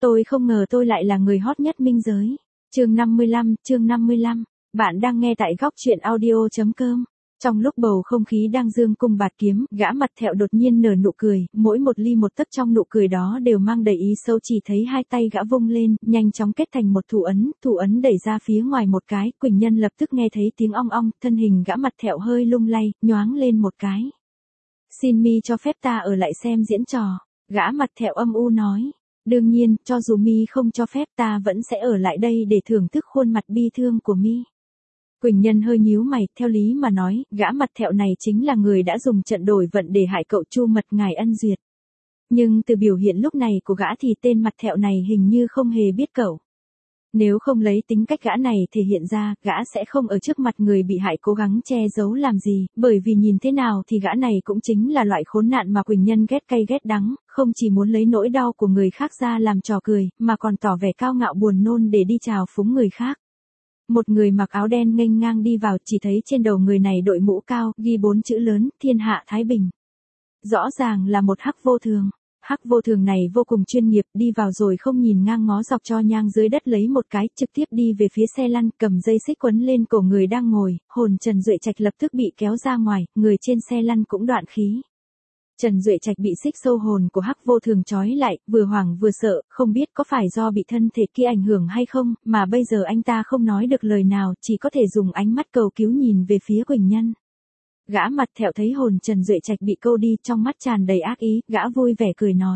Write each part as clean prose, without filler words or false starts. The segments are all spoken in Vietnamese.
Tôi không ngờ tôi lại là người hot nhất minh giới. Chương 55. Bạn đang nghe tại góc truyện audio.com. Trong lúc bầu không khí đang dương cung bạt kiếm, gã mặt thẹo đột nhiên nở nụ cười, mỗi một ly một tấc trong nụ cười đó đều mang đầy ý sâu, chỉ thấy hai tay gã vung lên, nhanh chóng kết thành một thủ ấn đẩy ra phía ngoài một cái, Quỳnh Nhân lập tức nghe thấy tiếng ong ong, thân hình gã mặt thẹo hơi lung lay, nhoáng lên một cái. Xin mi cho phép ta ở lại xem diễn trò, gã mặt thẹo âm u nói. Đương nhiên, cho dù mi không cho phép ta vẫn sẽ ở lại đây để thưởng thức khuôn mặt bi thương của mi. Quỳnh Nhân hơi nhíu mày, theo lý mà nói, gã mặt thẹo này chính là người đã dùng trận đổi vận để hại cậu Chu Mật ngài ân duyệt. Nhưng từ biểu hiện lúc này của gã thì tên mặt thẹo này hình như không hề biết cậu. Nếu không lấy tính cách gã này thể hiện ra, gã sẽ không ở trước mặt người bị hại cố gắng che giấu làm gì, bởi vì nhìn thế nào thì gã này cũng chính là loại khốn nạn mà Quỳnh Nhân ghét cay ghét đắng, không chỉ muốn lấy nỗi đau của người khác ra làm trò cười, mà còn tỏ vẻ cao ngạo buồn nôn để đi chào phúng người khác. Một người mặc áo đen nghênh ngang đi vào, chỉ thấy trên đầu người này đội mũ cao, ghi 4 chữ lớn, Thiên Hạ Thái Bình. Rõ ràng là một Hắc Vô Thường. Hắc Vô Thường này vô cùng chuyên nghiệp, đi vào rồi không nhìn ngang ngó dọc cho nhang dưới đất lấy một cái, trực tiếp đi về phía xe lăn, cầm dây xích quấn lên cổ người đang ngồi, hồn Trần Duệ Trạch lập tức bị kéo ra ngoài, người trên xe lăn cũng đoạn khí. Trần Duệ Trạch bị xích sâu hồn của Hắc Vô Thường trói lại, vừa hoảng vừa sợ, không biết có phải do bị thân thể kia ảnh hưởng hay không, mà bây giờ anh ta không nói được lời nào, chỉ có thể dùng ánh mắt cầu cứu nhìn về phía Quỳnh Nhân. Gã mặt thẹo thấy hồn Trần Duệ Trạch bị câu đi, trong mắt tràn đầy ác ý, gã vui vẻ cười nói.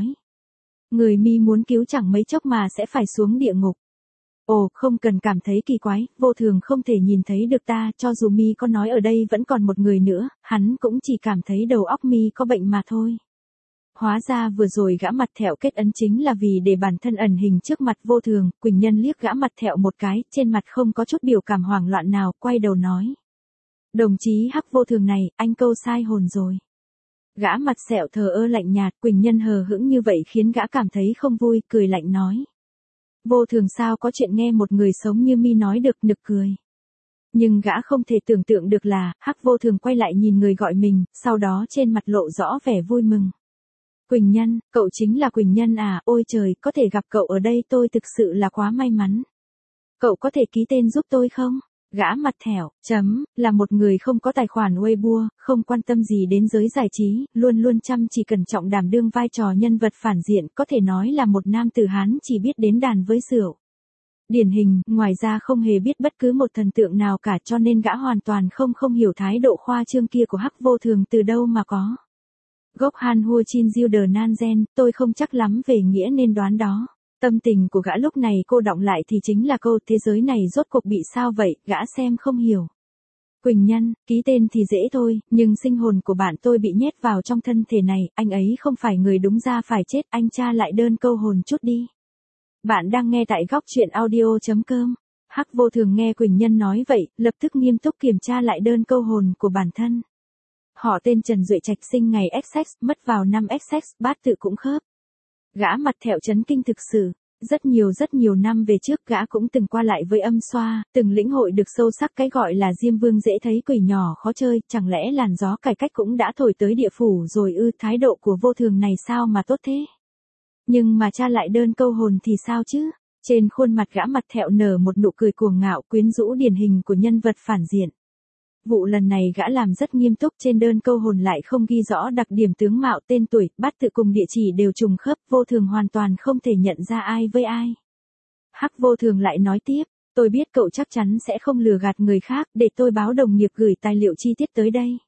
Người mi muốn cứu chẳng mấy chốc mà sẽ phải xuống địa ngục. Ồ, không cần cảm thấy kỳ quái, Vô Thường không thể nhìn thấy được ta, cho dù mi có nói ở đây vẫn còn một người nữa, hắn cũng chỉ cảm thấy đầu óc mi có bệnh mà thôi. Hóa ra vừa rồi gã mặt thẹo kết ấn chính là vì để bản thân ẩn hình trước mặt Vô Thường. Quỳnh Nhân liếc gã mặt thẹo một cái, trên mặt không có chút biểu cảm hoảng loạn nào, quay đầu nói. Đồng chí Hắc Vô Thường này, anh câu sai hồn rồi. Gã mặt sẹo thờ ơ lạnh nhạt, Quỳnh Nhân hờ hững như vậy khiến gã cảm thấy không vui, cười lạnh nói. Vô Thường sao có chuyện nghe một người sống như mi nói được, nực cười. Nhưng gã không thể tưởng tượng được là, Hắc Vô Thường quay lại nhìn người gọi mình, sau đó trên mặt lộ rõ vẻ vui mừng. Quỳnh Nhân, cậu chính là Quỳnh Nhân à, ôi trời, có thể gặp cậu ở đây tôi thực sự là quá may mắn. Cậu có thể ký tên giúp tôi không? Gã mặt thẹo, là một người không có tài khoản Weibo, không quan tâm gì đến giới giải trí, luôn luôn chăm chỉ cẩn trọng đảm đương vai trò nhân vật phản diện, có thể nói là một nam tử Hán chỉ biết đến đàn với rượu. Điển hình, ngoài ra không hề biết bất cứ một thần tượng nào cả, cho nên gã hoàn toàn không hiểu thái độ khoa trương kia của Hắc Vô Thường từ đâu mà có. Gốc Han Hua Chin Diêu Đờ Nan Gen, tôi không chắc lắm về nghĩa nên đoán đó. Tâm tình của gã lúc này cô đọng lại thì chính là câu thế giới này rốt cuộc bị sao vậy, gã xem không hiểu. Quỳnh Nhân, ký tên thì dễ thôi, nhưng sinh hồn của bạn tôi bị nhét vào trong thân thể này, anh ấy không phải người đúng ra phải chết, anh tra lại đơn câu hồn chút đi. Bạn đang nghe tại góc truyện audio.com. Hắc Vô Thường nghe Quỳnh Nhân nói vậy, lập tức nghiêm túc kiểm tra lại đơn câu hồn của bản thân. Họ tên Trần Duệ Trạch, sinh ngày XX, mất vào năm XX, bát tự cũng khớp. Gã mặt thẹo chấn kinh thực sự. Rất nhiều năm về trước gã cũng từng qua lại với âm xoa, từng lĩnh hội được sâu sắc cái gọi là Diêm Vương dễ thấy quỷ nhỏ khó chơi, chẳng lẽ làn gió cải cách cũng đã thổi tới địa phủ rồi ư, thái độ của Vô Thường này sao mà tốt thế? Nhưng mà tra lại đơn câu hồn thì sao chứ? Trên khuôn mặt gã mặt thẹo nở một nụ cười cuồng ngạo quyến rũ điển hình của nhân vật phản diện. Vụ lần này gã làm rất nghiêm túc, trên đơn câu hồn lại không ghi rõ đặc điểm tướng mạo, tên tuổi, bát tự cùng địa chỉ đều trùng khớp, Vô Thường hoàn toàn không thể nhận ra ai với ai. Hắc Vô Thường lại nói tiếp, tôi biết cậu chắc chắn sẽ không lừa gạt người khác, để tôi báo đồng nghiệp gửi tài liệu chi tiết tới đây.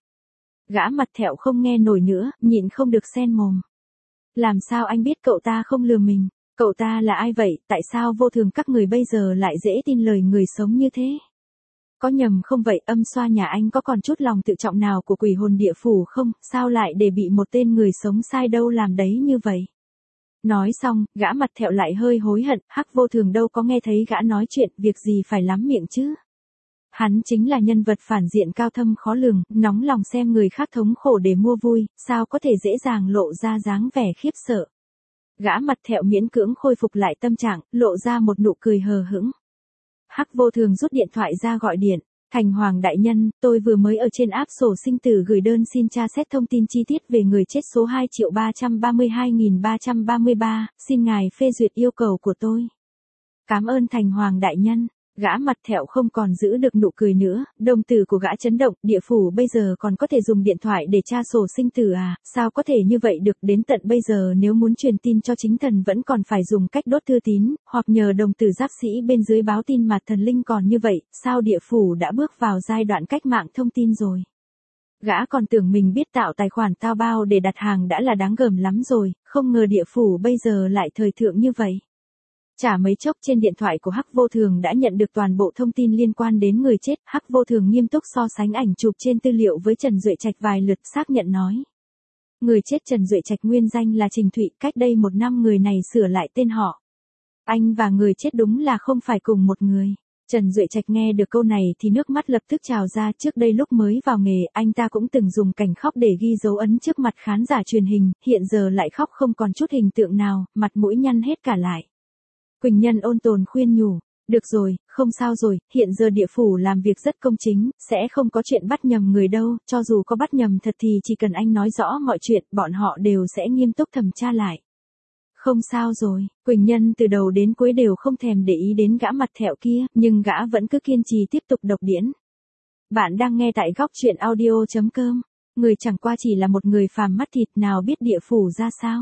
Gã mặt thẹo không nghe nổi nữa, nhịn không được xen mồm. Làm sao anh biết cậu ta không lừa mình? Cậu ta là ai vậy, tại sao Vô Thường các người bây giờ lại dễ tin lời người sống như thế? Có nhầm không vậy, âm xoa nhà anh có còn chút lòng tự trọng nào của quỷ hồn địa phủ không, sao lại để bị một tên người sống sai đâu làm đấy như vậy? Nói xong, gã mặt thẹo lại hơi hối hận, Hắc Vô Thường đâu có nghe thấy gã nói chuyện, việc gì phải lắm miệng chứ? Hắn chính là nhân vật phản diện cao thâm khó lường, nóng lòng xem người khác thống khổ để mua vui, sao có thể dễ dàng lộ ra dáng vẻ khiếp sợ. Gã mặt thẹo miễn cưỡng khôi phục lại tâm trạng, lộ ra một nụ cười hờ hững. Hắc Vô Thường rút điện thoại ra gọi điện. Thành Hoàng đại nhân, tôi vừa mới ở trên app sổ sinh tử gửi đơn xin tra xét thông tin chi tiết về người chết số 2.332.333, xin ngài phê duyệt yêu cầu của tôi. Cảm ơn Thành Hoàng đại nhân. Gã mặt thẹo không còn giữ được nụ cười nữa, đồng tử của gã chấn động, địa phủ bây giờ còn có thể dùng điện thoại để tra sổ sinh tử à, sao có thể như vậy được, đến tận bây giờ nếu muốn truyền tin cho chính thần vẫn còn phải dùng cách đốt thư tín, hoặc nhờ đồng tử giáp sĩ bên dưới báo tin mà thần linh còn như vậy, sao địa phủ đã bước vào giai đoạn cách mạng thông tin rồi. Gã còn tưởng mình biết tạo tài khoản tao bao để đặt hàng đã là đáng gờm lắm rồi, không ngờ địa phủ bây giờ lại thời thượng như vậy. Chả mấy chốc trên điện thoại của Hắc Vô Thường đã nhận được toàn bộ thông tin liên quan đến người chết. Hắc Vô Thường nghiêm túc so sánh ảnh chụp trên tư liệu với Trần Duệ Trạch vài lượt, xác nhận nói. Người chết Trần Duệ Trạch nguyên danh là Trình Thụy, cách đây 1 năm người này sửa lại tên họ. Anh và người chết đúng là không phải cùng một người. Trần Duệ Trạch nghe được câu này thì nước mắt lập tức trào ra, trước đây lúc mới vào nghề, anh ta cũng từng dùng cảnh khóc để ghi dấu ấn trước mặt khán giả truyền hình, hiện giờ lại khóc không còn chút hình tượng nào, mặt mũi nhăn hết cả lại. Quỳnh Nhân ôn tồn khuyên nhủ, được rồi, không sao rồi, hiện giờ địa phủ làm việc rất công chính, sẽ không có chuyện bắt nhầm người đâu, cho dù có bắt nhầm thật thì chỉ cần anh nói rõ mọi chuyện, bọn họ đều sẽ nghiêm túc thẩm tra lại. Không sao rồi, Quỳnh Nhân từ đầu đến cuối đều không thèm để ý đến gã mặt thẹo kia, nhưng gã vẫn cứ kiên trì tiếp tục đọc điển. Bạn đang nghe tại góc truyện audio.com, người chẳng qua chỉ là một người phàm mắt thịt nào biết địa phủ ra sao.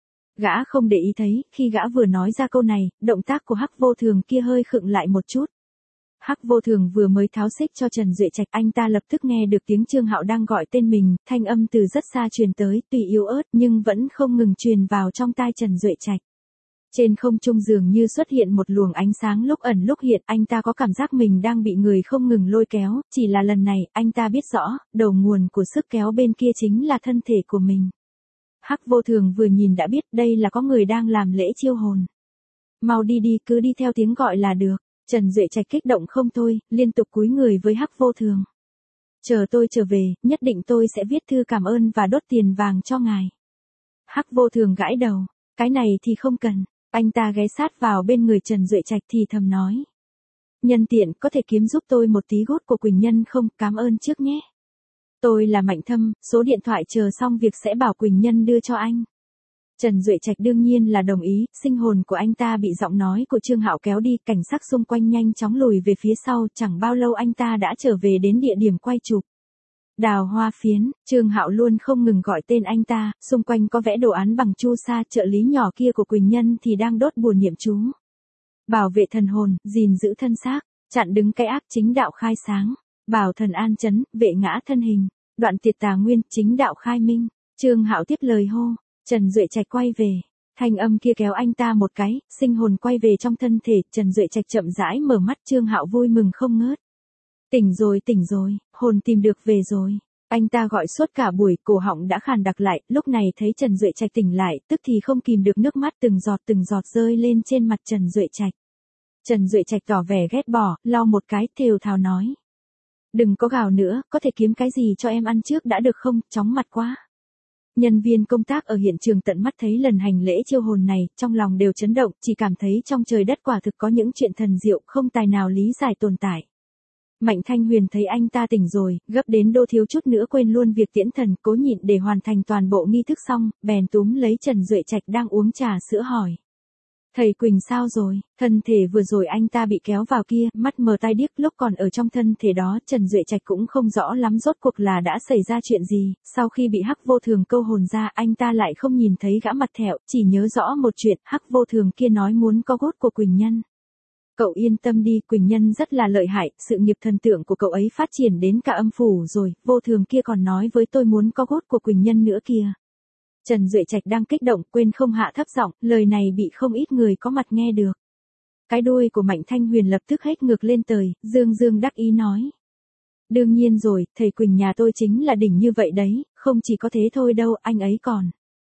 Gã không để ý thấy, khi gã vừa nói ra câu này, động tác của Hắc Vô Thường kia hơi khựng lại một chút. Hắc Vô Thường vừa mới tháo xích cho Trần Duệ Trạch, anh ta lập tức nghe được tiếng Trương Hạo đang gọi tên mình, thanh âm từ rất xa truyền tới, tuy yếu ớt nhưng vẫn không ngừng truyền vào trong tai Trần Duệ Trạch. Trên không trung dường như xuất hiện một luồng ánh sáng lúc ẩn lúc hiện, anh ta có cảm giác mình đang bị người không ngừng lôi kéo, chỉ là lần này, anh ta biết rõ, đầu nguồn của sức kéo bên kia chính là thân thể của mình. Hắc Vô Thường vừa nhìn đã biết đây là có người đang làm lễ chiêu hồn. Mau đi đi, cứ đi theo tiếng gọi là được. Trần Duệ Trạch kích động không thôi, liên tục cúi người với Hắc Vô Thường. Chờ tôi trở về, nhất định tôi sẽ viết thư cảm ơn và đốt tiền vàng cho ngài. Hắc Vô Thường gãi đầu, cái này thì không cần. Anh ta ghé sát vào bên người Trần Duệ Trạch thì thầm nói. Nhân tiện, có thể kiếm giúp tôi một tí gút của Quỳnh Nhân không, cảm ơn trước nhé. Tôi là Mạnh Thâm, số điện thoại chờ xong việc sẽ bảo Quỳnh Nhân đưa cho anh. Trần Duệ Trạch đương nhiên là đồng ý, sinh hồn của anh ta bị giọng nói của Trương Hạo kéo đi, cảnh sắc xung quanh nhanh chóng lùi về phía sau, chẳng bao lâu anh ta đã trở về đến địa điểm quay chụp. Đào Hoa Phiến, Trương Hạo luôn không ngừng gọi tên anh ta, xung quanh có vẽ đồ án bằng chu sa, trợ lý nhỏ kia của Quỳnh Nhân thì đang đốt bùa niệm chú. Bảo vệ thần hồn, gìn giữ thân xác, chặn đứng cái ác, chính đạo khai sáng. Bảo thần an chấn, vệ ngã thân hình, đoạn tiệt tà nguyên, chính đạo khai minh. Trương Hạo tiếp lời hô, Trần Duệ Trạch quay về. Thanh âm kia kéo anh ta một cái, sinh hồn quay về trong thân thể, Trần Duệ Trạch chậm rãi mở mắt, Trương Hạo vui mừng không ngớt. Tỉnh rồi, hồn tìm được về rồi. Anh ta gọi suốt cả buổi, cổ họng đã khàn đặc lại, lúc này thấy Trần Duệ Trạch tỉnh lại, tức thì không kìm được nước mắt từng giọt rơi lên trên mặt Trần Duệ Trạch. Trần Duệ Trạch tỏ vẻ ghét bỏ, lau một cái, thều thào nói. Đừng có gào nữa, có thể kiếm cái gì cho em ăn trước đã được không, chóng mặt quá. Nhân viên công tác ở hiện trường tận mắt thấy lần hành lễ chiêu hồn này, trong lòng đều chấn động, chỉ cảm thấy trong trời đất quả thực có những chuyện thần diệu không tài nào lý giải tồn tại. Mạnh Thanh Huyền thấy anh ta tỉnh rồi, gấp đến đô thiếu chút nữa quên luôn việc tiễn thần, cố nhịn để hoàn thành toàn bộ nghi thức xong, bèn túm lấy Trần Duệ Trạch đang uống trà sữa hỏi. Thầy Quỳnh sao rồi, thân thể vừa rồi anh ta bị kéo vào kia, mắt mờ tai điếc, lúc còn ở trong thân thể đó, Trần Duệ Trạch cũng không rõ lắm rốt cuộc là đã xảy ra chuyện gì, sau khi bị Hắc Vô Thường câu hồn ra, anh ta lại không nhìn thấy gã mặt thẹo, chỉ nhớ rõ một chuyện, Hắc Vô Thường kia nói muốn có cốt của Quỳnh Nhân. Cậu yên tâm đi, Quỳnh Nhân rất là lợi hại, sự nghiệp thần tượng của cậu ấy phát triển đến cả âm phủ rồi, Vô Thường kia còn nói với tôi muốn có cốt của Quỳnh Nhân nữa kìa. Trần Duệ Trạch đang kích động, quên không hạ thấp giọng, lời này bị không ít người có mặt nghe được. Cái đuôi của Mạnh Thanh Huyền lập tức hết ngược lên trời, dương đắc ý nói. Đương nhiên rồi, thầy Quỳnh nhà tôi chính là đỉnh như vậy đấy, không chỉ có thế thôi đâu, anh ấy còn.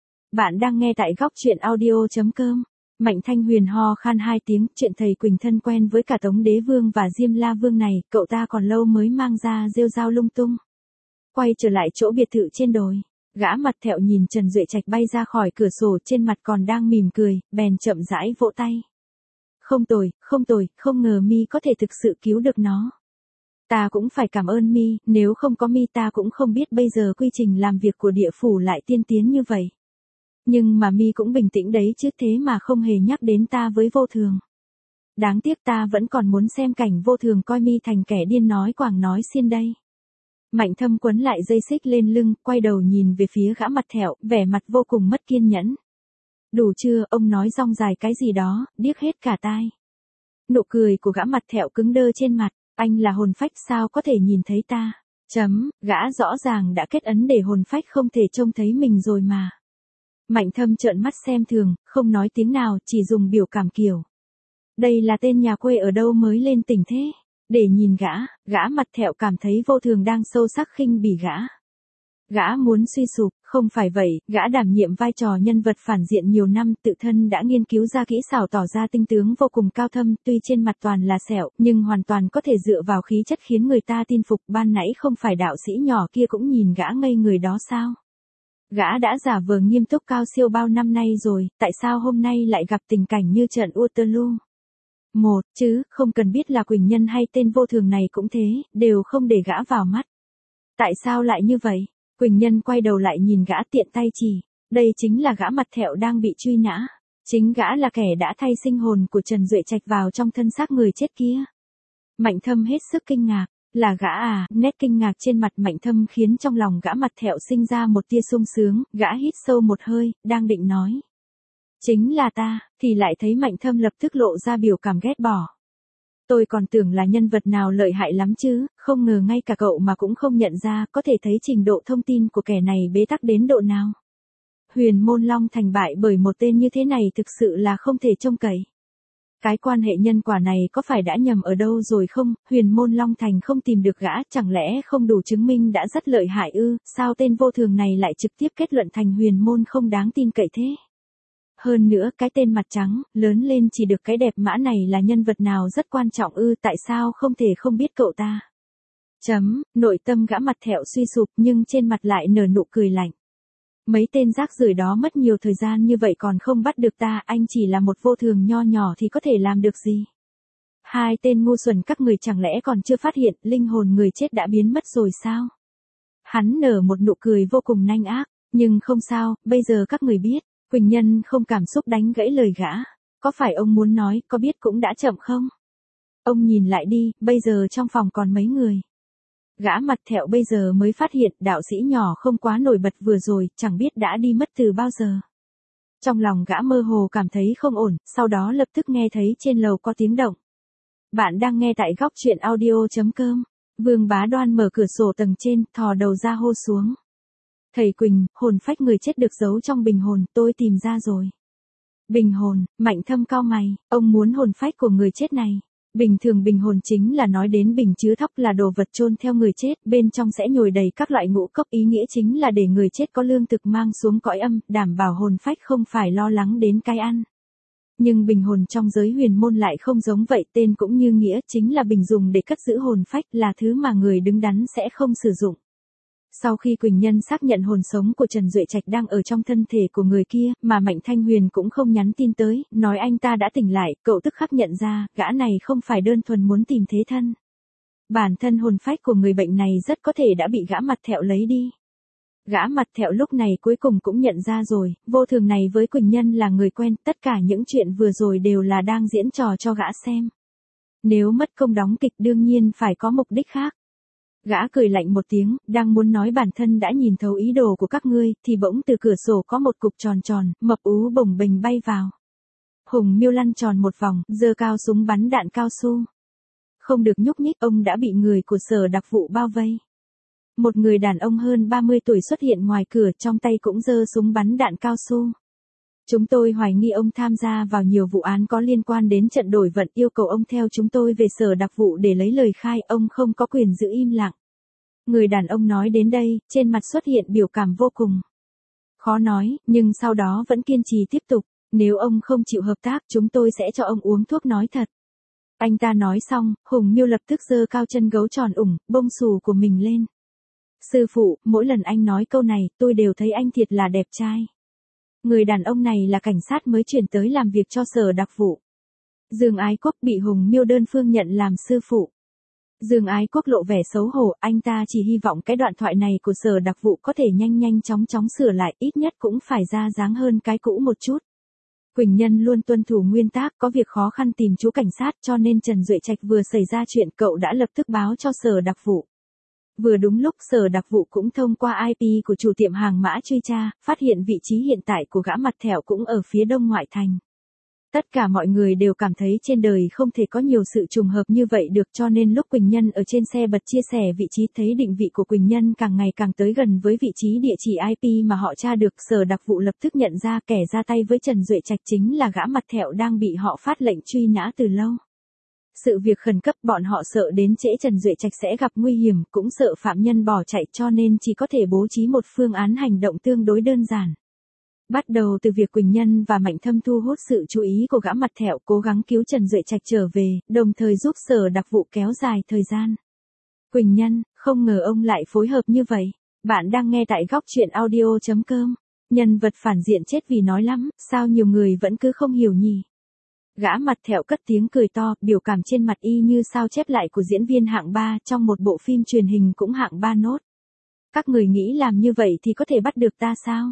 Bạn đang nghe tại góc truyện audio.com. Mạnh Thanh Huyền ho khan 2 tiếng, chuyện thầy Quỳnh thân quen với cả Tống Đế Vương và Diêm La Vương này, cậu ta còn lâu mới mang ra rêu rao lung tung. Quay trở lại chỗ biệt thự trên đồi. Gã mặt thẹo nhìn Trần Duệ Trạch bay ra khỏi cửa sổ, trên mặt còn đang mỉm cười, bèn chậm rãi vỗ tay. Không tồi, không ngờ mi có thể thực sự cứu được nó. Ta cũng phải cảm ơn Mi, nếu không có Mi ta cũng không biết bây giờ quy trình làm việc của địa phủ lại tiên tiến như vậy. Nhưng mà Mi cũng bình tĩnh đấy chứ, thế mà không hề nhắc đến ta với Vô Thường. Đáng tiếc ta vẫn còn muốn xem cảnh Vô Thường coi Mi thành kẻ điên nói quảng nói xiên đây. Mạnh Thâm quấn lại dây xích lên lưng, quay đầu nhìn về phía gã mặt thẹo, vẻ mặt vô cùng mất kiên nhẫn. Đủ chưa, ông nói rong dài cái gì đó, điếc hết cả tai. Nụ cười của gã mặt thẹo cứng đơ trên mặt, anh là hồn phách sao có thể nhìn thấy ta? Gã rõ ràng đã kết ấn để hồn phách không thể trông thấy mình rồi mà. Mạnh Thâm trợn mắt xem thường, không nói tiếng nào, chỉ dùng biểu cảm kiểu. Đây là tên nhà quê ở đâu mới lên tỉnh thế? Để nhìn gã mặt thẹo cảm thấy Vô Thường đang sâu sắc khinh bỉ gã. Gã muốn suy sụp, không phải vậy, gã đảm nhiệm vai trò nhân vật phản diện nhiều năm, tự thân đã nghiên cứu ra kỹ xảo tỏ ra tinh tướng vô cùng cao thâm, tuy trên mặt toàn là sẹo, nhưng hoàn toàn có thể dựa vào khí chất khiến người ta tin phục, ban nãy không phải đạo sĩ nhỏ kia cũng nhìn gã ngây người đó sao? Gã đã giả vờ nghiêm túc cao siêu bao năm nay rồi, tại sao hôm nay lại gặp tình cảnh như trận Waterloo? Không cần biết là Quỳnh Nhân hay tên Vô Thường này cũng thế, đều không để gã vào mắt. Tại sao lại như vậy? Quỳnh Nhân quay đầu lại nhìn gã tiện tay chỉ. Đây chính là gã mặt thẹo đang bị truy nã. Chính gã là kẻ đã thay sinh hồn của Trần Duệ Trạch vào trong thân xác người chết kia. Mạnh Thâm hết sức kinh ngạc. Là gã à? Nét kinh ngạc trên mặt Mạnh Thâm khiến trong lòng gã mặt thẹo sinh ra một tia sung sướng. Gã hít sâu một hơi, đang định nói. Chính là ta, thì lại thấy Mạnh Thâm lập tức lộ ra biểu cảm ghét bỏ. Tôi còn tưởng là nhân vật nào lợi hại lắm chứ, không ngờ ngay cả cậu mà cũng không nhận ra, có thể thấy trình độ thông tin của kẻ này bế tắc đến độ nào. Huyền Môn Long Thành bại bởi một tên như thế này thực sự là không thể trông cậy. Cái quan hệ nhân quả này có phải đã nhầm ở đâu rồi không? Huyền Môn Long Thành không tìm được gã, chẳng lẽ không đủ chứng minh đã rất lợi hại ư? Sao tên Vô Thường này lại trực tiếp kết luận thành Huyền Môn không đáng tin cậy thế? Hơn nữa, cái tên mặt trắng, lớn lên chỉ được cái đẹp mã này là nhân vật nào rất quan trọng ư, tại sao không thể không biết cậu ta? Nội tâm gã mặt thẹo suy sụp nhưng trên mặt lại nở nụ cười lạnh. Mấy tên rác rưởi đó mất nhiều thời gian như vậy còn không bắt được ta, anh chỉ là một Vô Thường nho nhỏ thì có thể làm được gì? Hai tên ngu xuẩn các người chẳng lẽ còn chưa phát hiện linh hồn người chết đã biến mất rồi sao? Hắn nở một nụ cười vô cùng nanh ác, nhưng không sao, bây giờ các người biết. Quỳnh Nhân không cảm xúc đánh gãy lời gã. Có phải ông muốn nói, có biết cũng đã chậm không? Ông nhìn lại đi, bây giờ trong phòng còn mấy người? Gã mặt thẹo bây giờ mới phát hiện đạo sĩ nhỏ không quá nổi bật vừa rồi, chẳng biết đã đi mất từ bao giờ. Trong lòng gã mơ hồ cảm thấy không ổn, sau đó lập tức nghe thấy trên lầu có tiếng động. Bạn đang nghe tại góc truyện audio.com. Vương Bá Đoan mở cửa sổ tầng trên, thò đầu ra hô xuống. Thầy Quỳnh, hồn phách người chết được giấu trong bình hồn, tôi tìm ra rồi. Bình hồn, Mạnh Thâm cau mày, ông muốn hồn phách của người chết này. Bình thường bình hồn chính là nói đến bình chứa thóc là đồ vật chôn theo người chết, bên trong sẽ nhồi đầy các loại ngũ cốc, ý nghĩa chính là để người chết có lương thực mang xuống cõi âm, đảm bảo hồn phách không phải lo lắng đến cái ăn. Nhưng bình hồn trong giới huyền môn lại không giống vậy, tên cũng như nghĩa, chính là bình dùng để cất giữ hồn phách, là thứ mà người đứng đắn sẽ không sử dụng. Sau khi Quỳnh Nhân xác nhận hồn sống của Trần Duệ Trạch đang ở trong thân thể của người kia, mà Mạnh Thanh Huyền cũng không nhắn tin tới, nói anh ta đã tỉnh lại, cậu tức khắc nhận ra, gã này không phải đơn thuần muốn tìm thế thân. Bản thân hồn phách của người bệnh này rất có thể đã bị gã mặt thẹo lấy đi. Gã mặt thẹo lúc này cuối cùng cũng nhận ra rồi, Vô Thường này với Quỳnh Nhân là người quen, tất cả những chuyện vừa rồi đều là đang diễn trò cho gã xem. Nếu mất công đóng kịch đương nhiên phải có mục đích khác. Gã cười lạnh một tiếng, đang muốn nói bản thân đã nhìn thấu ý đồ của các ngươi, thì bỗng từ cửa sổ có một cục tròn tròn, mập ú bồng bềnh bay vào. Hùng Miêu lăn tròn một vòng, giơ cao súng bắn đạn cao su. Không được nhúc nhích, ông đã bị người của sở đặc vụ bao vây. Một người đàn ông hơn 30 tuổi xuất hiện ngoài cửa, trong tay cũng giơ súng bắn đạn cao su. Chúng tôi hoài nghi ông tham gia vào nhiều vụ án có liên quan đến trận đổi vận, yêu cầu ông theo chúng tôi về sở đặc vụ để lấy lời khai, ông không có quyền giữ im lặng. Người đàn ông nói đến đây, trên mặt xuất hiện biểu cảm vô cùng khó nói, nhưng sau đó vẫn kiên trì tiếp tục, nếu ông không chịu hợp tác, chúng tôi sẽ cho ông uống thuốc nói thật. Anh ta nói xong, Hùng Miêu lập tức giơ cao chân gấu tròn ủng, bông xù của mình lên. Sư phụ, mỗi lần anh nói câu này, tôi đều thấy anh thiệt là đẹp trai. Người đàn ông này là cảnh sát mới chuyển tới làm việc cho sở đặc vụ. Dương Ái Quốc bị Hùng Miêu đơn phương nhận làm sư phụ. Dương Ái Quốc lộ vẻ xấu hổ, anh ta chỉ hy vọng cái đoạn thoại này của Sở Đặc vụ có thể nhanh chóng sửa lại, ít nhất cũng phải ra dáng hơn cái cũ một chút. Quỳnh Nhân luôn tuân thủ nguyên tắc, có việc khó khăn tìm chú cảnh sát, cho nên Trần Duệ Trạch vừa xảy ra chuyện cậu đã lập tức báo cho Sở Đặc vụ. Vừa đúng lúc Sở Đặc vụ cũng thông qua IP của chủ tiệm hàng mã truy tra, phát hiện vị trí hiện tại của gã mặt thẹo cũng ở phía đông ngoại thành. Tất cả mọi người đều cảm thấy trên đời không thể có nhiều sự trùng hợp như vậy được, cho nên lúc Quỳnh Nhân ở trên xe bật chia sẻ vị trí thấy định vị của Quỳnh Nhân càng ngày càng tới gần với vị trí địa chỉ IP mà họ tra được, Sở Đặc vụ lập tức nhận ra kẻ ra tay với Trần Duệ Trạch chính là gã mặt thẹo đang bị họ phát lệnh truy nã từ lâu. Sự việc khẩn cấp, bọn họ sợ đến trễ Trần Duệ Trạch sẽ gặp nguy hiểm, cũng sợ phạm nhân bỏ chạy, cho nên chỉ có thể bố trí một phương án hành động tương đối đơn giản. Bắt đầu từ việc Quỳnh Nhân và Mạnh Thâm thu hút sự chú ý của gã mặt thẹo, cố gắng cứu Trần Duệ Trạch trở về, đồng thời giúp Sở Đặc vụ kéo dài thời gian. Quỳnh Nhân, không ngờ ông lại phối hợp như vậy. Bạn đang nghe tại góc truyện audio.com. Nhân vật phản diện chết vì nói lắm, sao nhiều người vẫn cứ không hiểu nhỉ? Gã mặt thẹo cất tiếng cười to, biểu cảm trên mặt y như sao chép lại của diễn viên hạng 3 trong một bộ phim truyền hình cũng hạng 3 nốt. Các người nghĩ làm như vậy thì có thể bắt được ta sao?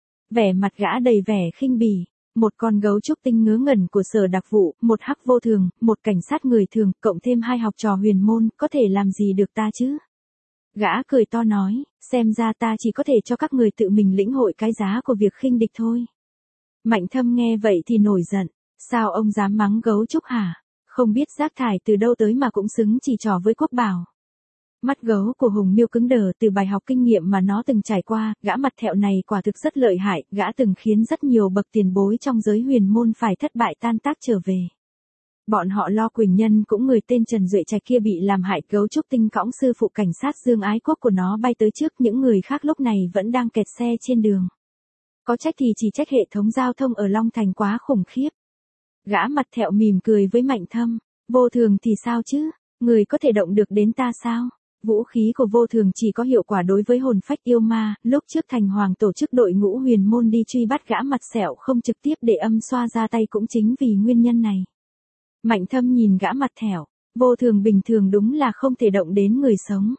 Vẻ mặt gã đầy vẻ khinh bỉ. Một con gấu trúc tinh ngớ ngẩn của Sở Đặc vụ, một hắc vô thường, một cảnh sát người thường, cộng thêm 2 học trò huyền môn, có thể làm gì được ta chứ? Gã cười to nói, xem ra ta chỉ có thể cho các người tự mình lĩnh hội cái giá của việc khinh địch thôi. Mạnh Thâm nghe vậy thì nổi giận. Sao ông dám mắng gấu trúc hả? Không biết rác thải từ đâu tới mà cũng xứng chỉ trỏ với Quốc Bảo. Mắt gấu của Hùng Miêu cứng đờ từ bài học kinh nghiệm mà nó từng trải qua, gã mặt thẹo này quả thực rất lợi hại, gã từng khiến rất nhiều bậc tiền bối trong giới huyền môn phải thất bại tan tác trở về. Bọn họ lo Quỳnh Nhân cũng người tên Trần Duệ Trạch kia bị làm hại, gấu trúc tinh cõng sư phụ cảnh sát Dương Ái Quốc của nó bay tới trước, những người khác lúc này vẫn đang kẹt xe trên đường. Có trách thì chỉ trách hệ thống giao thông ở Long Thành quá khủng khiếp. Gã mặt thẹo mỉm cười với Mạnh Thâm, vô thường thì sao chứ, người có thể động được đến ta sao? Vũ khí của vô thường chỉ có hiệu quả đối với hồn phách yêu ma, lúc trước Thành Hoàng tổ chức đội ngũ huyền môn đi truy bắt gã mặt sẹo không trực tiếp để âm xoa ra tay cũng chính vì nguyên nhân này. Mạnh Thâm nhìn gã mặt thẹo, vô thường bình thường đúng là không thể động đến người sống.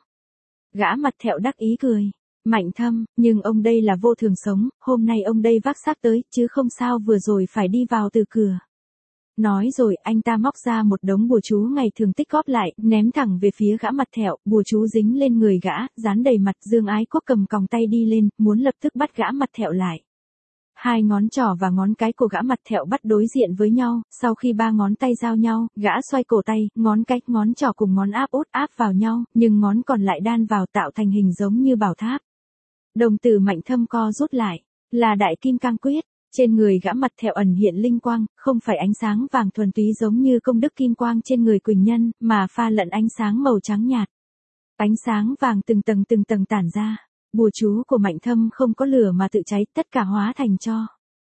Gã mặt thẹo đắc ý cười. Mạnh Thâm, nhưng ông đây là vô thường sống, hôm nay ông đây vác xác tới, chứ không sao vừa rồi phải đi vào từ cửa. Nói rồi, anh ta móc ra một đống bùa chú ngày thường tích góp lại, ném thẳng về phía gã mặt thẹo, bùa chú dính lên người gã, dán đầy mặt. Dương Ái Quốc cầm còng tay đi lên, muốn lập tức bắt gã mặt thẹo lại. 2 ngón trỏ và ngón cái của gã mặt thẹo bắt đối diện với nhau, sau khi 3 ngón tay giao nhau, gã xoay cổ tay, ngón cái, ngón trỏ cùng ngón áp vào nhau, nhưng ngón còn lại đan vào tạo thành hình giống như bảo tháp. Đồng tử Mạnh Thâm co rút lại, là Đại Kim Cang Quyết. Trên người gã mặt thẹo ẩn hiện linh quang, không phải ánh sáng vàng thuần túy giống như công đức kim quang trên người Quỳnh Nhân, mà pha lẫn ánh sáng màu trắng nhạt. Ánh sáng vàng từng tầng tản ra. Bùa chú của Mạnh Thâm không có lửa mà tự cháy, tất cả hóa thành tro.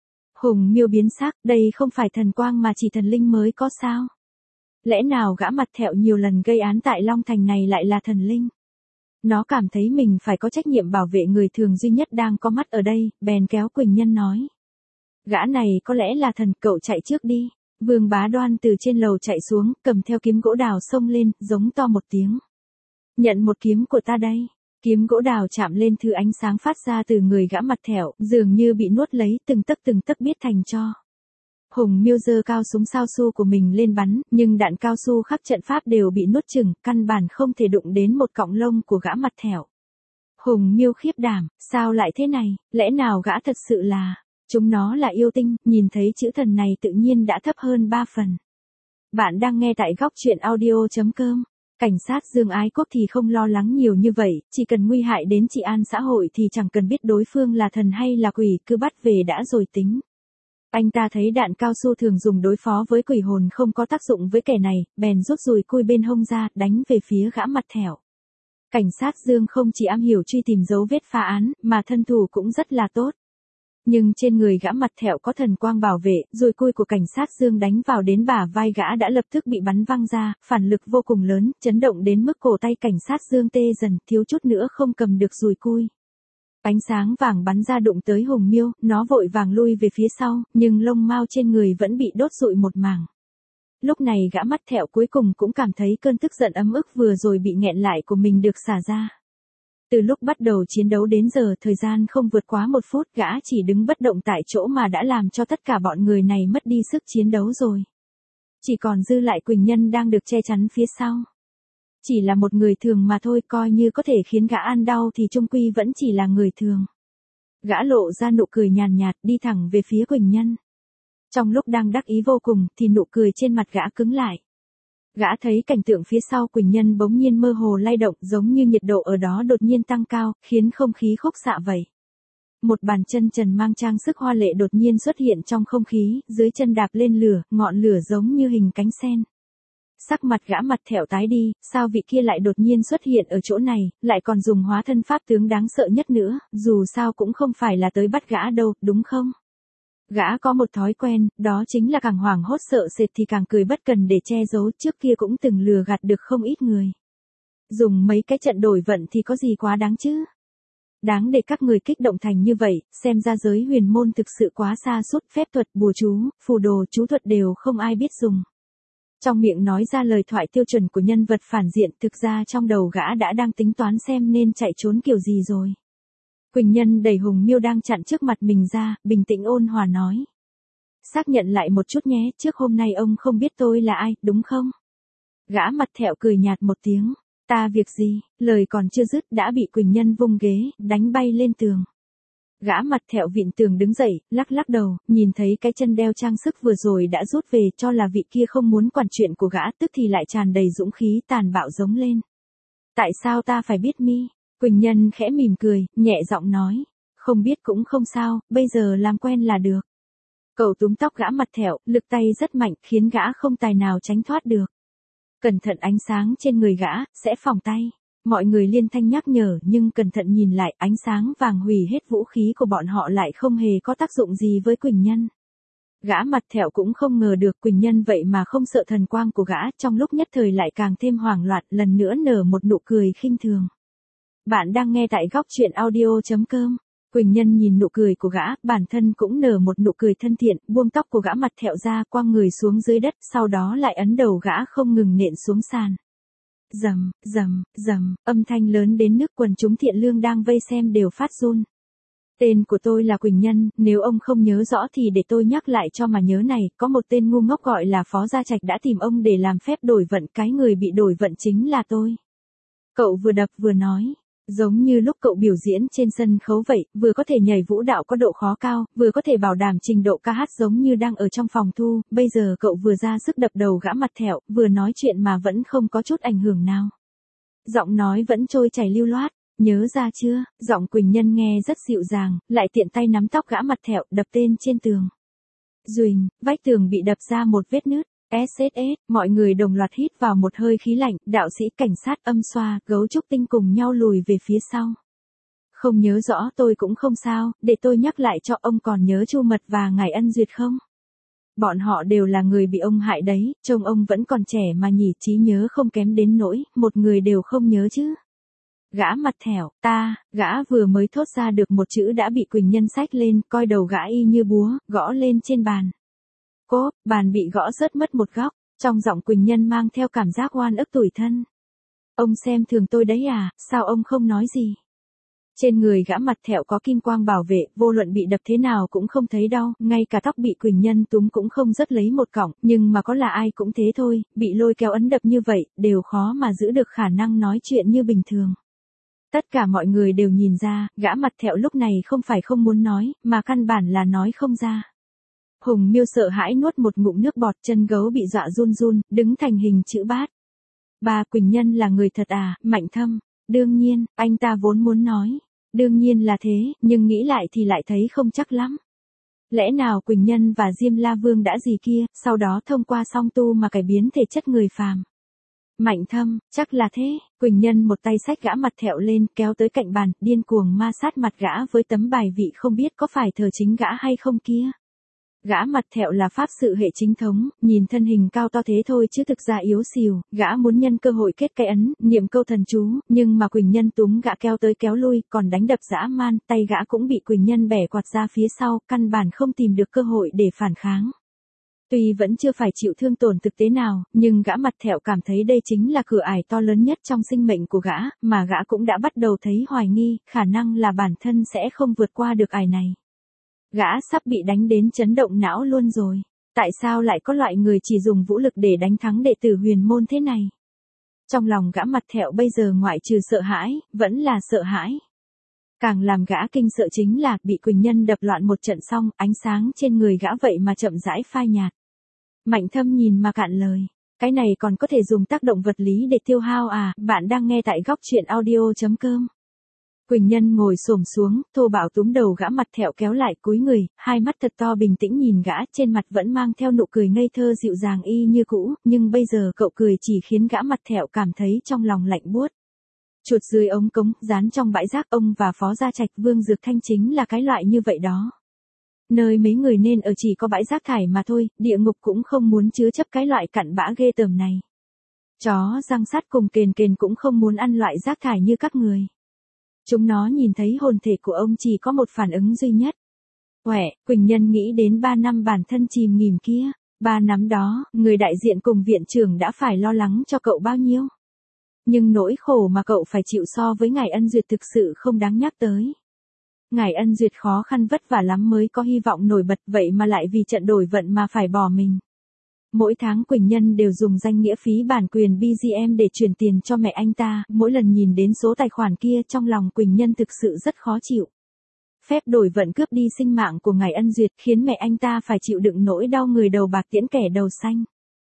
Hùng Miêu biến sắc, đây không phải thần quang mà chỉ thần linh mới có sao? Lẽ nào gã mặt thẹo nhiều lần gây án tại Long Thành này lại là thần linh? Nó cảm thấy mình phải có trách nhiệm bảo vệ người thường duy nhất đang có mắt ở đây, bèn kéo Quỳnh Nhân nói. Gã này có lẽ là thần, cậu chạy trước đi. Vương Bá Đoan từ trên lầu chạy xuống, cầm theo kiếm gỗ đào xông lên, giống to một tiếng. Nhận một kiếm của ta đây. Kiếm gỗ đào chạm lên thứ ánh sáng phát ra từ người gã mặt thẹo, dường như bị nuốt lấy, từng tấc biết thành tro. Hùng Miêu giơ cao súng sao su của mình lên bắn, nhưng đạn cao su khắp trận pháp đều bị nuốt chửng, căn bản không thể đụng đến một cọng lông của gã mặt thẹo. Hùng Miêu khiếp đảm, sao lại thế này, lẽ nào gã thật sự là... Chúng nó là yêu tinh, nhìn thấy chữ thần này tự nhiên đã thấp hơn 3 phần. Bạn đang nghe tại góc truyện audio.com. Cảnh sát Dương Ái Quốc thì không lo lắng nhiều như vậy, chỉ cần nguy hại đến trị an xã hội thì chẳng cần biết đối phương là thần hay là quỷ, cứ bắt về đã rồi tính. Anh ta thấy đạn cao su thường dùng đối phó với quỷ hồn không có tác dụng với kẻ này, bèn rút dùi cui bên hông ra, đánh về phía gã mặt thẹo. Cảnh sát Dương không chỉ am hiểu truy tìm dấu vết phá án, mà thân thủ cũng rất là tốt. Nhưng trên người gã mặt thẹo có thần quang bảo vệ, dùi cui của cảnh sát Dương đánh vào đến bả vai gã đã lập tức bị bắn văng ra, phản lực vô cùng lớn, chấn động đến mức cổ tay cảnh sát Dương tê dần, thiếu chút nữa không cầm được dùi cui. Ánh sáng vàng bắn ra đụng tới Hùng Miêu, nó vội vàng lui về phía sau, nhưng lông mao trên người vẫn bị đốt rụi một mảng. Lúc này gã mắt thẹo cuối cùng cũng cảm thấy cơn tức giận ấm ức vừa rồi bị nghẹn lại của mình được xả ra. Từ lúc bắt đầu chiến đấu đến giờ thời gian không vượt quá 1 phút, gã chỉ đứng bất động tại chỗ mà đã làm cho tất cả bọn người này mất đi sức chiến đấu rồi. Chỉ còn dư lại Quỳnh Nhân đang được che chắn phía sau. Chỉ là một người thường mà thôi, coi như có thể khiến gã ăn đau thì chung quy vẫn chỉ là người thường. Gã lộ ra nụ cười nhàn nhạt đi thẳng về phía Quỳnh Nhân. Trong lúc đang đắc ý vô cùng thì nụ cười trên mặt gã cứng lại. Gã thấy cảnh tượng phía sau Quỳnh Nhân bỗng nhiên mơ hồ lay động, giống như nhiệt độ ở đó đột nhiên tăng cao, khiến không khí khúc xạ vậy. Một bàn chân trần mang trang sức hoa lệ đột nhiên xuất hiện trong không khí, dưới chân đạp lên lửa, ngọn lửa giống như hình cánh sen. Sắc mặt gã mặt thẹo tái đi, sao vị kia lại đột nhiên xuất hiện ở chỗ này, lại còn dùng hóa thân pháp tướng đáng sợ nhất nữa, dù sao cũng không phải là tới bắt gã đâu, đúng không? Gã có một thói quen, đó chính là càng hoảng hốt sợ sệt thì càng cười bất cần để che giấu, trước kia cũng từng lừa gạt được không ít người. Dùng mấy cái trận đổi vận thì có gì quá đáng chứ? Đáng để các người kích động thành như vậy, xem ra giới huyền môn thực sự quá xa sút, phép thuật, bùa chú, phù đồ, chú thuật đều không ai biết dùng. Trong miệng nói ra lời thoại tiêu chuẩn của nhân vật phản diện, thực ra trong đầu gã đã đang tính toán xem nên chạy trốn kiểu gì rồi. Quỳnh Nhân đẩy Hùng Miêu đang chặn trước mặt mình ra, bình tĩnh ôn hòa nói. Xác nhận lại một chút nhé, trước hôm nay ông không biết tôi là ai, đúng không? Gã mặt thẹo cười nhạt một tiếng. Ta việc gì, lời còn chưa dứt đã bị Quỳnh Nhân vung ghế, đánh bay lên tường. Gã mặt thẹo vịn tường đứng dậy, lắc lắc đầu, nhìn thấy cái chân đeo trang sức vừa rồi đã rút về, cho là vị kia không muốn quản chuyện của gã, tức thì lại tràn đầy dũng khí tàn bạo giống lên. Tại sao ta phải biết mi? Quỳnh Nhân khẽ mỉm cười, nhẹ giọng nói. Không biết cũng không sao, bây giờ làm quen là được. Cậu túm tóc gã mặt thẹo, lực tay rất mạnh, khiến gã không tài nào tránh thoát được. Cẩn thận, ánh sáng trên người gã, sẽ phỏng tay. Mọi người liên thanh nhắc nhở, nhưng cẩn thận nhìn lại, ánh sáng vàng hủy hết vũ khí của bọn họ lại không hề có tác dụng gì với Quỳnh Nhân. Gã mặt thẹo cũng không ngờ được Quỳnh Nhân vậy mà không sợ thần quang của gã, trong lúc nhất thời lại càng thêm hoảng loạn, lần nữa nở một nụ cười khinh thường. Bạn đang nghe tại góc truyện audio.com. Quỳnh Nhân nhìn nụ cười của gã, bản thân cũng nở một nụ cười thân thiện, buông tóc của gã mặt thẹo ra, quăng người xuống dưới đất, sau đó lại ấn đầu gã không ngừng nện xuống sàn. Rầm, rầm, rầm, âm thanh lớn đến nước quần chúng thiện lương đang vây xem đều phát run. Tên của tôi là Quỳnh Nhân, nếu ông không nhớ rõ thì để tôi nhắc lại cho mà nhớ này, có một tên ngu ngốc gọi là Phó Gia Trạch đã tìm ông để làm phép đổi vận, cái người bị đổi vận chính là tôi. Cậu vừa đập vừa nói. Giống như lúc cậu biểu diễn trên sân khấu vậy, vừa có thể nhảy vũ đạo có độ khó cao, vừa có thể bảo đảm trình độ ca hát giống như đang ở trong phòng thu, bây giờ cậu vừa ra sức đập đầu gã mặt thẹo, vừa nói chuyện mà vẫn không có chút ảnh hưởng nào. Giọng nói vẫn trôi chảy lưu loát, nhớ ra chưa? Giọng Quỳnh Nhân nghe rất dịu dàng, lại tiện tay nắm tóc gã mặt thẹo, đập tên trên tường. Duỳnh, vách tường bị đập ra một vết nứt. SSS, mọi người đồng loạt hít vào một hơi khí lạnh, đạo sĩ cảnh sát Âm Xoa, Gấu Trúc Tinh cùng nhau lùi về phía sau. Không nhớ rõ tôi cũng không sao, để tôi nhắc lại cho ông còn nhớ Chu Mật và Ngài Ân Duyệt không? Bọn họ đều là người bị ông hại đấy, trông ông vẫn còn trẻ mà nhỉ, trí nhớ không kém đến nỗi, một người đều không nhớ chứ. Gã mặt thẹo, gã vừa mới thốt ra được một chữ đã bị Quỳnh Nhân xách lên, coi đầu gã y như búa, gõ lên trên bàn. Cốp, bàn bị gõ rớt mất một góc, trong giọng Quỳnh Nhân mang theo cảm giác oan ức tủi thân. Ông xem thường tôi đấy à, sao ông không nói gì? Trên người gã mặt thẹo có kim quang bảo vệ, vô luận bị đập thế nào cũng không thấy đau, ngay cả tóc bị Quỳnh Nhân túm cũng không rớt lấy một cọng, nhưng mà có là ai cũng thế thôi, bị lôi kéo ấn đập như vậy, đều khó mà giữ được khả năng nói chuyện như bình thường. Tất cả mọi người đều nhìn ra, gã mặt thẹo lúc này không phải không muốn nói, mà căn bản là nói không ra. Hùng Miêu sợ hãi nuốt một ngụm nước bọt, chân gấu bị dọa run run, đứng thành hình chữ bát. Bà Quỳnh Nhân là người thật à, Mạnh Thâm? Đương nhiên, anh ta vốn muốn nói. Đương nhiên là thế, nhưng nghĩ lại thì lại thấy không chắc lắm. Lẽ nào Quỳnh Nhân và Diêm La Vương đã gì kia, sau đó thông qua song tu mà cải biến thể chất người phàm? Mạnh Thâm, chắc là thế. Quỳnh Nhân một tay xách gã mặt thẹo lên, kéo tới cạnh bàn, điên cuồng ma sát mặt gã với tấm bài vị không biết có phải thờ chính gã hay không kia. Gã mặt thẹo là pháp sự hệ chính thống, nhìn thân hình cao to thế thôi chứ thực ra yếu xìu, gã muốn nhân cơ hội kết cái ấn, niệm câu thần chú, nhưng mà Quỳnh Nhân túm gã kéo tới kéo lui, còn đánh đập dã man, tay gã cũng bị Quỳnh Nhân bẻ quạt ra phía sau, căn bản không tìm được cơ hội để phản kháng. Tuy vẫn chưa phải chịu thương tổn thực tế nào, nhưng gã mặt thẹo cảm thấy đây chính là cửa ải to lớn nhất trong sinh mệnh của gã, mà gã cũng đã bắt đầu thấy hoài nghi, khả năng là bản thân sẽ không vượt qua được ải này. Gã sắp bị đánh đến chấn động não luôn rồi. Tại sao lại có loại người chỉ dùng vũ lực để đánh thắng đệ tử huyền môn thế này? Trong lòng gã mặt thẹo bây giờ ngoại trừ sợ hãi, vẫn là sợ hãi. Càng làm gã kinh sợ chính là bị Quỳnh Nhân đập loạn một trận xong, ánh sáng trên người gã vậy mà chậm rãi phai nhạt. Mạnh Thâm nhìn mà cạn lời. Cái này còn có thể dùng tác động vật lý để tiêu hao à? Bạn đang nghe tại góc truyện audio.com. Quỳnh Nhân ngồi xổm xuống, thô bạo túm đầu gã mặt thẹo kéo lại cúi người, hai mắt thật to bình tĩnh nhìn gã, trên mặt vẫn mang theo nụ cười ngây thơ dịu dàng y như cũ, nhưng bây giờ cậu cười chỉ khiến gã mặt thẹo cảm thấy trong lòng lạnh buốt. Chuột dưới ống cống, dán trong bãi rác, ông và Phó Gia Trạch, Vương Dược Thanh chính là cái loại như vậy đó. Nơi mấy người nên ở chỉ có bãi rác thải mà thôi, địa ngục cũng không muốn chứa chấp cái loại cặn bã ghê tởm này. Chó răng sắt cùng kền kền cũng không muốn ăn loại rác thải như các người. Chúng nó nhìn thấy hồn thể của ông chỉ có một phản ứng duy nhất. Quẻ, Quỳnh Nhân nghĩ đến 3 năm bản thân chìm nghỉm kia. 3 năm đó, người đại diện cùng viện trưởng đã phải lo lắng cho cậu bao nhiêu. Nhưng nỗi khổ mà cậu phải chịu so với Ngài Ân Duyệt thực sự không đáng nhắc tới. Ngài Ân Duyệt khó khăn vất vả lắm mới có hy vọng nổi bật, vậy mà lại vì trận đổi vận mà phải bỏ mình. Mỗi tháng Quỳnh Nhân đều dùng danh nghĩa phí bản quyền BGM để chuyển tiền cho mẹ anh ta, mỗi lần nhìn đến số tài khoản kia trong lòng Quỳnh Nhân thực sự rất khó chịu. Phép đổi vận cướp đi sinh mạng của Ngài Ân Duyệt khiến mẹ anh ta phải chịu đựng nỗi đau người đầu bạc tiễn kẻ đầu xanh.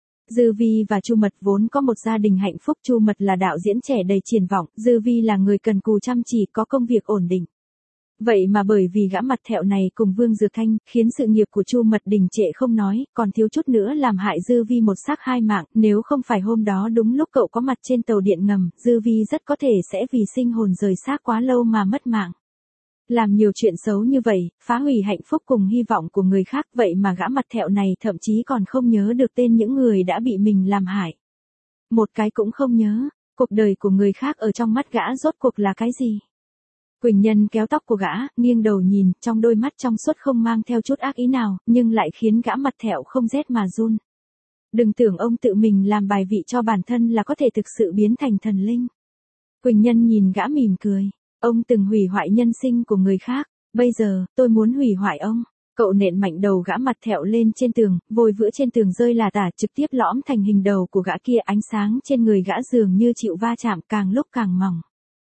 Dư Vi và Chu Mật vốn có một gia đình hạnh phúc. Chu Mật là đạo diễn trẻ đầy triển vọng, Dư Vi là người cần cù chăm chỉ có công việc ổn định. Vậy mà bởi vì gã mặt thẹo này cùng Vương Dược Thanh, khiến sự nghiệp của Chu Mật đình trệ không nói, còn thiếu chút nữa làm hại Dư Vi một xác hai mạng, nếu không phải hôm đó đúng lúc cậu có mặt trên tàu điện ngầm, Dư Vi rất có thể sẽ vì sinh hồn rời xác quá lâu mà mất mạng. Làm nhiều chuyện xấu như vậy, phá hủy hạnh phúc cùng hy vọng của người khác, vậy mà gã mặt thẹo này thậm chí còn không nhớ được tên những người đã bị mình làm hại. Một cái cũng không nhớ, cuộc đời của người khác ở trong mắt gã rốt cuộc là cái gì? Quỳnh Nhân kéo tóc của gã, nghiêng đầu nhìn, trong đôi mắt trong suốt không mang theo chút ác ý nào, nhưng lại khiến gã mặt thẹo không rét mà run. Đừng tưởng ông tự mình làm bài vị cho bản thân là có thể thực sự biến thành thần linh. Quỳnh Nhân nhìn gã mỉm cười. Ông từng hủy hoại nhân sinh của người khác, bây giờ, tôi muốn hủy hoại ông. Cậu nện mạnh đầu gã mặt thẹo lên trên tường, vôi vữa trên tường rơi là tả trực tiếp lõm thành hình đầu của gã kia, ánh sáng trên người gã dường như chịu va chạm càng lúc càng mỏng.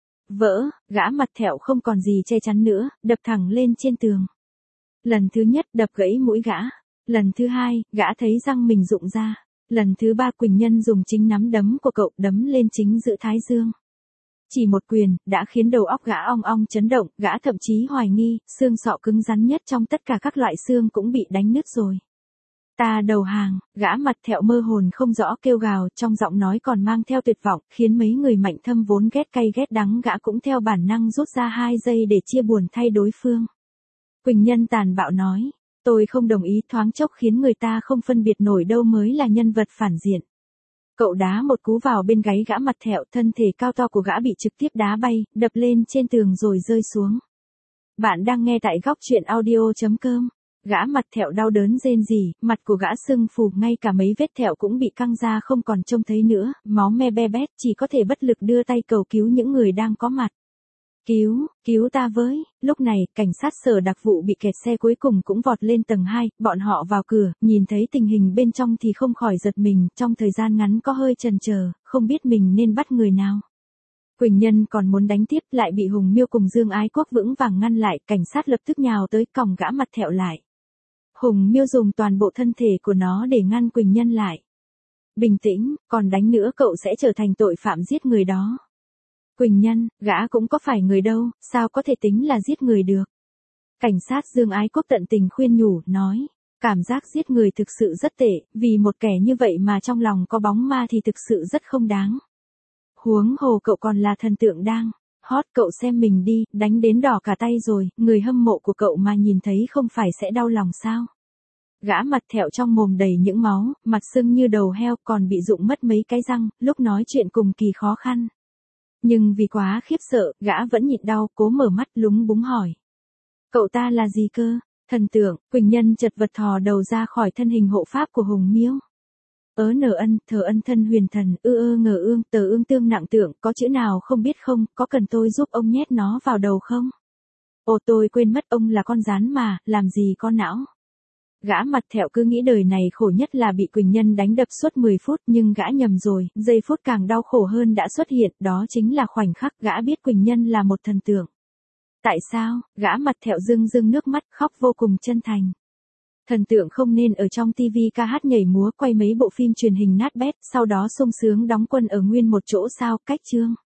Vỡ, gã mặt thẹo không còn gì che chắn nữa, đập thẳng lên trên tường. Lần thứ nhất đập gãy mũi gã. Lần thứ hai, gã thấy răng mình rụng ra. Lần thứ ba Quỳnh Nhân dùng chính nắm đấm của cậu đấm lên chính giữa thái dương. Chỉ một quyền, đã khiến đầu óc gã ong ong chấn động, gã thậm chí hoài nghi, xương sọ cứng rắn nhất trong tất cả các loại xương cũng bị đánh nứt rồi. Ta đầu hàng, gã mặt thẹo mơ hồn không rõ kêu gào, trong giọng nói còn mang theo tuyệt vọng, khiến mấy người Mạnh Thâm vốn ghét cay ghét đắng gã cũng theo bản năng rút ra 2 giây để chia buồn thay đối phương. Quỳnh Nhân tàn bạo nói, tôi không đồng ý, thoáng chốc khiến người ta không phân biệt nổi đâu mới là nhân vật phản diện. Cậu đá một cú vào bên gáy gã mặt thẹo, thân thể cao to của gã bị trực tiếp đá bay, đập lên trên tường rồi rơi xuống. Bạn đang nghe tại góc truyện audio.com. Gã mặt thẹo đau đớn rên rỉ, mặt của gã sưng phù, ngay cả mấy vết thẹo cũng bị căng ra không còn trông thấy nữa, máu me be bét, chỉ có thể bất lực đưa tay cầu cứu những người đang có mặt. Cứu ta với. Lúc này, cảnh sát sở đặc vụ bị kẹt xe cuối cùng cũng vọt lên tầng 2, bọn họ vào cửa, nhìn thấy tình hình bên trong thì không khỏi giật mình, trong thời gian ngắn có hơi chần chờ, không biết mình nên bắt người nào. Quỳnh Nhân còn muốn đánh tiếp, lại bị Hùng Miêu cùng Dương Ái Quốc vững vàng ngăn lại, cảnh sát lập tức nhào tới còng gã mặt thẹo lại. Hùng Miêu dùng toàn bộ thân thể của nó để ngăn Quỳnh Nhân lại. Bình tĩnh, còn đánh nữa cậu sẽ trở thành tội phạm giết người đó. Quỳnh Nhân, gã cũng có phải người đâu, sao có thể tính là giết người được. Cảnh sát Dương Ái Quốc tận tình khuyên nhủ, nói, cảm giác giết người thực sự rất tệ, vì một kẻ như vậy mà trong lòng có bóng ma thì thực sự rất không đáng. Huống hồ cậu còn là thần tượng đang hot, cậu xem mình đi, đánh đến đỏ cả tay rồi, người hâm mộ của cậu mà nhìn thấy không phải sẽ đau lòng sao. Gã mặt thẹo trong mồm đầy những máu, mặt sưng như đầu heo, còn bị rụng mất mấy cái răng, lúc nói chuyện cùng kỳ khó khăn. Nhưng vì quá khiếp sợ, gã vẫn nhịn đau, cố mở mắt lúng búng hỏi. Cậu ta là gì cơ? Thần tượng, Quỳnh Nhân chật vật thò đầu ra khỏi thân hình hộ pháp của Hùng Miêu. Nở ân, thờ ân thân huyền thần, ngờ ương, tờ ương tương nặng tượng, có chữ nào không biết không, có cần tôi giúp ông nhét nó vào đầu không? Ồ tôi quên mất ông là con rán mà, làm gì có não. Gã mặt thẹo cứ nghĩ đời này khổ nhất là bị Quỳnh Nhân đánh đập suốt 10 phút nhưng gã nhầm rồi, giây phút càng đau khổ hơn đã xuất hiện, đó chính là khoảnh khắc gã biết Quỳnh Nhân là một thần tượng. Tại sao, gã mặt thẹo rưng rưng nước mắt khóc vô cùng chân thành. Thần tượng không nên ở trong TV ca hát nhảy múa quay mấy bộ phim truyền hình nát bét, sau đó sung sướng đóng quân ở nguyên một chỗ sao, cách chương.